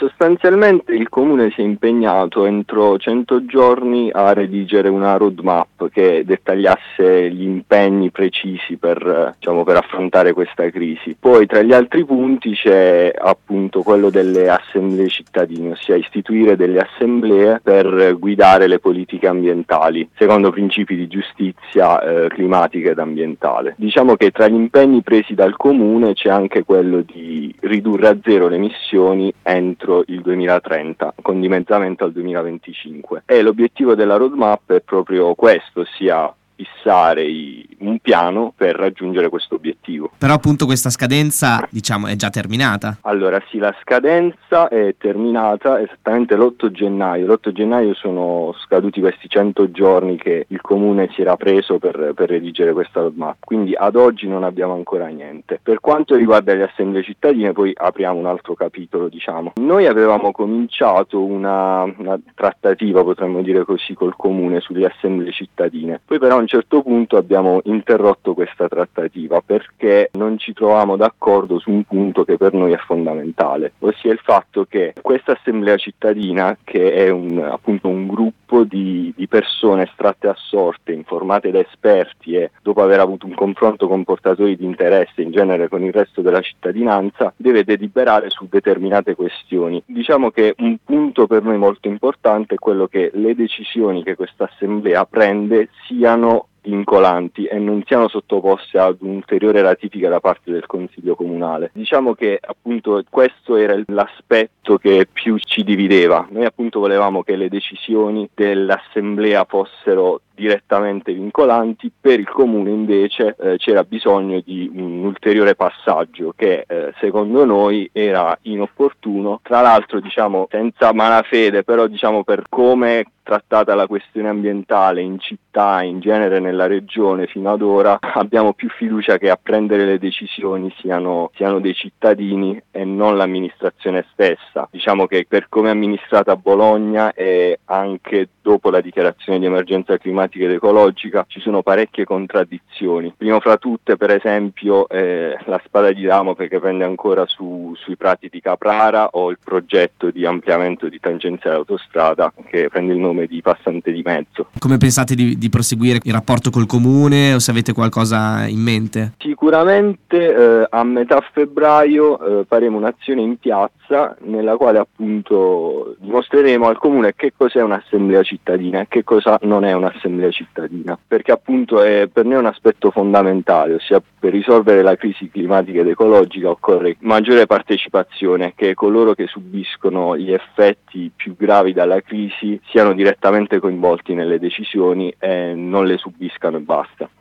Sostanzialmente il Comune si è impegnato entro 100 giorni a redigere una roadmap che dettagliasse gli impegni precisi per affrontare questa crisi. Poi tra gli altri punti c'è appunto quello delle assemblee cittadine, ossia istituire delle assemblee per guidare le politiche ambientali secondo principi di giustizia climatica ed ambientale. Diciamo che tra gli impegni presi dal Comune c'è anche quello di ridurre a zero le emissioni entro il 2030, con dimezzamento al 2025. E l'obiettivo della roadmap è proprio questo, ossia fissare un piano per raggiungere questo obiettivo. Però appunto questa scadenza, è già terminata. Allora sì, la scadenza è terminata esattamente l'8 gennaio. L'8 gennaio sono scaduti questi 100 giorni che il Comune si era preso per redigere questa roadmap, quindi ad oggi non abbiamo ancora niente. Per quanto riguarda le assemblee cittadine, poi apriamo un altro capitolo, Noi avevamo cominciato una trattativa, potremmo dire così, col Comune sulle assemblee cittadine. Poi però a un certo punto abbiamo interrotto questa trattativa perché non ci trovavamo d'accordo su un punto che per noi è fondamentale, ossia il fatto che questa assemblea cittadina, che è appunto un gruppo di persone estratte a sorte, informate da esperti e dopo aver avuto un confronto con portatori di interesse, in genere con il resto della cittadinanza, deve deliberare su determinate questioni. Diciamo che un punto per noi molto importante è quello che le decisioni che questa assemblea prende siano vincolanti e non siano sottoposte ad un'ulteriore ratifica da parte del Consiglio Comunale. Diciamo che appunto questo era l'aspetto che più ci divideva. Noi appunto volevamo che le decisioni dell'Assemblea fossero direttamente vincolanti, per il Comune invece c'era bisogno di un ulteriore passaggio che secondo noi era inopportuno, tra l'altro senza malafede, però per come trattata la questione ambientale in città, in genere nella regione fino ad ora, abbiamo più fiducia che a prendere le decisioni siano dei cittadini e non l'amministrazione stessa. Diciamo che per come è amministrata Bologna e anche dopo la dichiarazione di emergenza climatica ed ecologica ci sono parecchie contraddizioni. Primo fra tutte, per esempio, la spada di Damocle che prende ancora sui prati di Caprara, o il progetto di ampliamento di tangenziale autostrada che prende il nome di Passante di Mezzo. Come pensate di proseguire il rapporto col Comune, o se avete qualcosa in mente? Sicuramente a metà febbraio faremo un'azione in piazza nella quale appunto dimostreremo al Comune che cos'è un'assemblea cittadina e che cosa non è un'assemblea cittadina, perché appunto è per noi un aspetto fondamentale, ossia per risolvere la crisi climatica ed ecologica occorre maggiore partecipazione, che coloro che subiscono gli effetti più gravi dalla crisi siano direttamente coinvolti nelle decisioni e non le subiscano e basta.